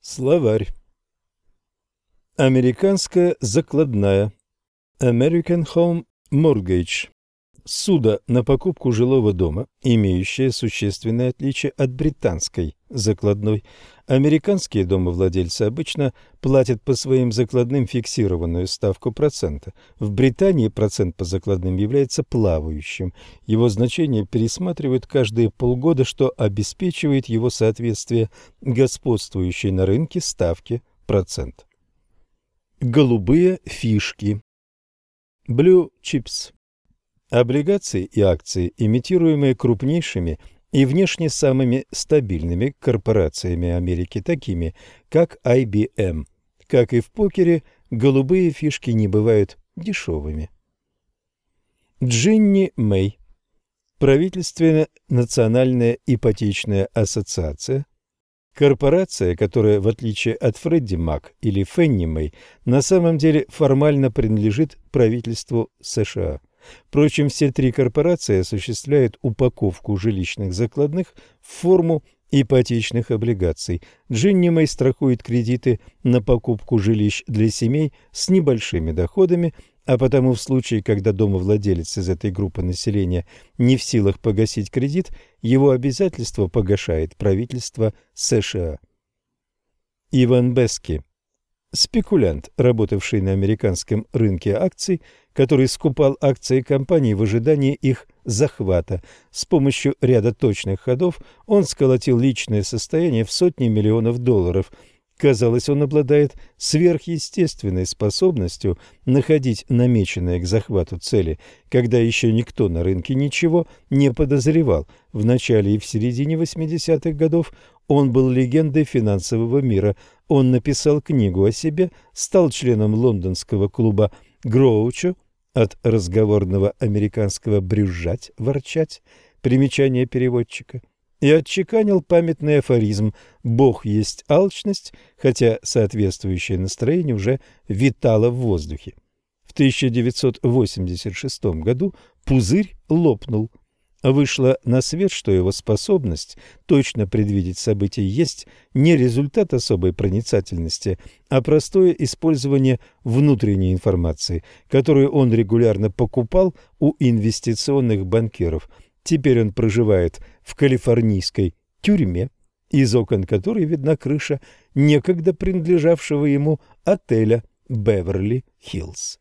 Словарь. Американская закладная. American Home Mortgage. Ссуда на покупку жилого дома, имеющее существенное отличие от британской закладной. Американские домовладельцы обычно платят по своим закладным фиксированную ставку процента. В Британии процент по закладным является плавающим. Его значение пересматривают каждые полгода, что обеспечивает его соответствие господствующей на рынке ставке процента. Голубые фишки. Blue Chips. Облигации и акции, имитируемые крупнейшими и внешне самыми стабильными корпорациями Америки, такими как IBM. Как и в покере, голубые фишки не бывают дешевыми. Джинни Мэй. Правительственная национальная ипотечная ассоциация. Корпорация, которая, в отличие от Фредди Мак или Фенни Мэй, на самом деле формально принадлежит правительству США. Впрочем, все три корпорации осуществляют упаковку жилищных закладных в форму ипотечных облигаций. Джинни Мэй страхует кредиты на покупку жилищ для семей с небольшими доходами, а потому в случае, когда домовладелец из этой группы населения не в силах погасить кредит, его обязательство погашает правительство США. Иван Бески. Спекулянт, работавший на американском рынке акций, который скупал акции компаний в ожидании их захвата. С помощью ряда точных ходов он сколотил личное состояние в сотни миллионов долларов. Казалось, он обладает сверхъестественной способностью находить намеченные к захвату цели, когда еще никто на рынке ничего не подозревал. В начале и в середине 80-х годов он был легендой финансового мира. Он написал книгу о себе, стал членом лондонского клуба «Гроучо», от разговорного американского «брюзжать», «ворчать», примечание переводчика, и отчеканил памятный афоризм «Бог есть алчность», хотя соответствующее настроение уже витало в воздухе. В 1986 году пузырь лопнул. Вышло на свет, что его способность точно предвидеть события есть не результат особой проницательности, а простое использование внутренней информации, которую он регулярно покупал у инвестиционных банкиров. Теперь он проживает в калифорнийской тюрьме, из окон которой видна крыша некогда принадлежавшего ему отеля Беверли-Хиллз.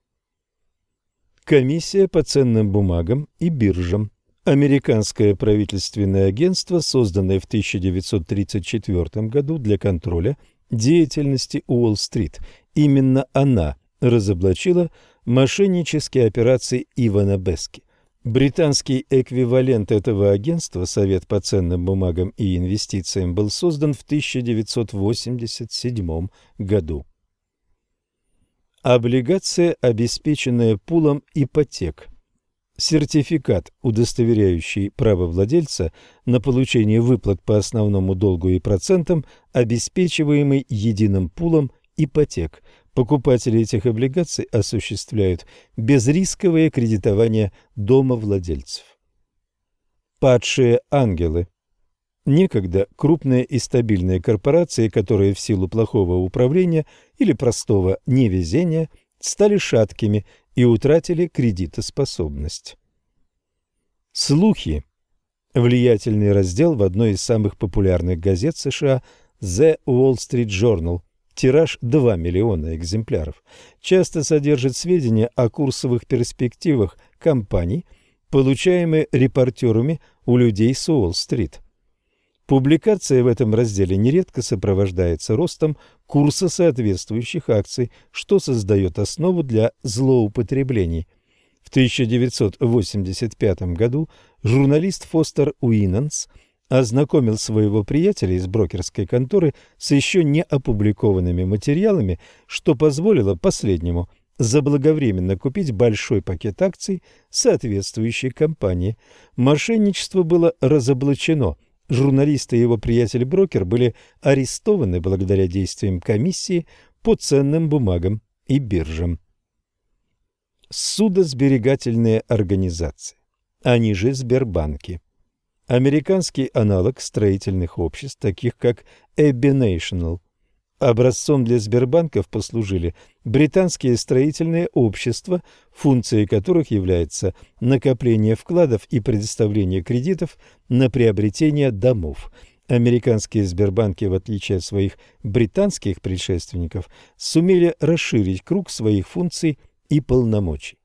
Комиссия по ценным бумагам и биржам. Американское правительственное агентство, созданное в 1934 году для контроля деятельности Уолл-стрит. Именно она разоблачила мошеннические операции Ивана Бески. Британский эквивалент этого агентства, Совет по ценным бумагам и инвестициям, был создан в 1987 году. Облигация, обеспеченная пулом ипотек. Сертификат, удостоверяющий право владельца на получение выплат по основному долгу и процентам, обеспечиваемый единым пулом ипотек. Покупатели этих облигаций осуществляют безрисковое кредитование домовладельцев. Падшие ангелы. Некогда крупные и стабильные корпорации, которые в силу плохого управления или простого невезения стали шаткими и утратили кредитоспособность. Слухи. Влиятельный раздел в одной из самых популярных газет США The Wall Street Journal. Тираж 2 миллиона экземпляров. Часто содержит сведения о курсовых перспективах компаний, получаемые репортерами у людей с Уолл-стрит. Публикация в этом разделе нередко сопровождается ростом курса соответствующих акций, что создает основу для злоупотреблений. В 1985 году журналист Фостер Уинанс ознакомил своего приятеля из брокерской конторы с еще не опубликованными материалами, что позволило последнему заблаговременно купить большой пакет акций соответствующей компании. Мошенничество было разоблачено. Журналист и его приятель-брокер были арестованы благодаря действиям комиссии по ценным бумагам и биржам. Судосберегательные организации, они же Сбербанки. Американский аналог строительных обществ, таких как Abbey National. Образцом для Сбербанков послужили британские строительные общества, функцией которых является накопление вкладов и предоставление кредитов на приобретение домов. Американские Сбербанки, в отличие от своих британских предшественников, сумели расширить круг своих функций и полномочий.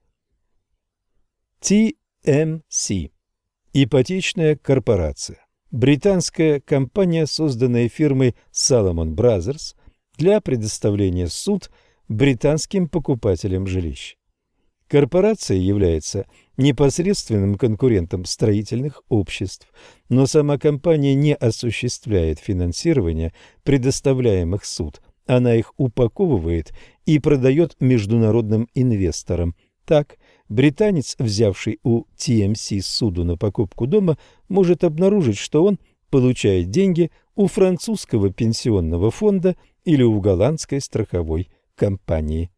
TMC – ипотечная корпорация. Британская компания, созданная фирмой Salomon Brothers для предоставления суд британским покупателям жилищ. Корпорация является непосредственным конкурентом строительных обществ, но сама компания не осуществляет финансирование предоставляемых суд. Она их упаковывает и продает международным инвесторам. Так, британец, взявший у TMC суду на покупку дома, может обнаружить, что он получает деньги у французского пенсионного фонда или у голландской страховой компании.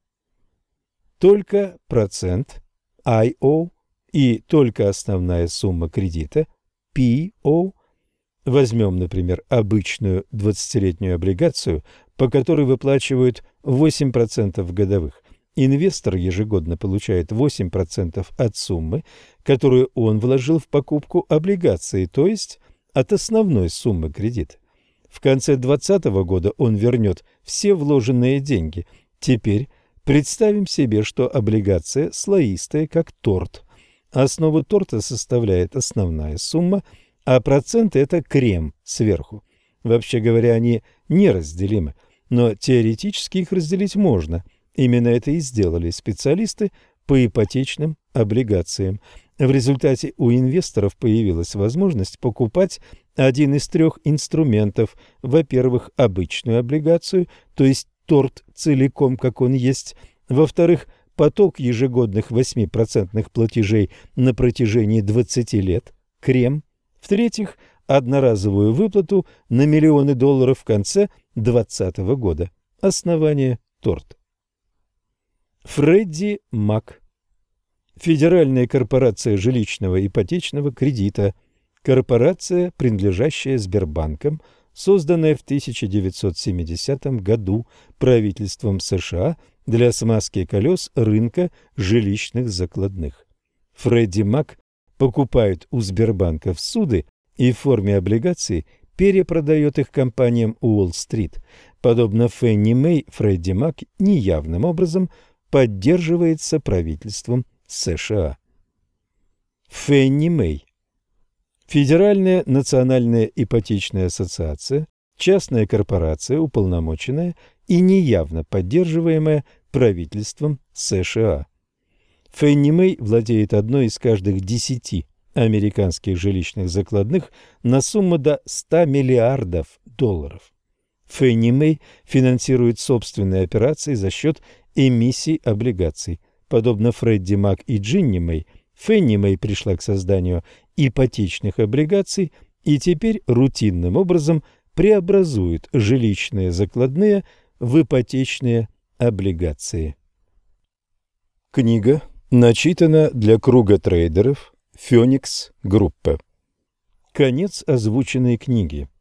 Только процент IO и только основная сумма кредита PO. Возьмем, например, обычную 20-летнюю облигацию, по которой выплачивают 8% годовых. Инвестор ежегодно получает 8% от суммы, которую он вложил в покупку облигации, то есть от основной суммы кредита. В конце 2020 года он вернет все вложенные деньги. Теперь представим себе, что облигация слоистая, как торт. Основу торта составляет основная сумма, а проценты – это крем сверху. Вообще говоря, они неразделимы, но теоретически их разделить можно. Именно это и сделали специалисты по ипотечным облигациям. В результате у инвесторов появилась возможность покупать один из трех инструментов. Во-первых, обычную облигацию, то есть торт целиком, как он есть. Во-вторых, поток ежегодных 8% платежей на протяжении 20 лет, крем. В-третьих, одноразовую выплату на миллионы долларов в конце 2020 года. Основание торта. Фредди Мак. Федеральная корпорация жилищного ипотечного кредита. Корпорация, принадлежащая Сбербанкам, созданная в 1970 году правительством США для смазки колес рынка жилищных закладных. Фредди Мак покупает у Сбербанков суды и в форме облигаций перепродает их компаниям Уолл-стрит. Подобно Фенни Мэй, Фредди Мак неявным образом поддерживается правительством США. Фенни Мэй. Федеральная национальная ипотечная ассоциация, частная корпорация, уполномоченная и неявно поддерживаемая правительством США. Фенни Мэй владеет одной из каждых 10 американских жилищных закладных на сумму до 100 миллиардов долларов. Фенни Мэй финансирует собственные операции за счет эмиссий облигаций. Подобно Фредди Мак и Джинни Мэй, Фенни Мэй пришла к созданию ипотечных облигаций и теперь рутинным образом преобразует жилищные закладные в ипотечные облигации. Книга начитана для круга трейдеров Феникс Группы. Конец озвученной книги.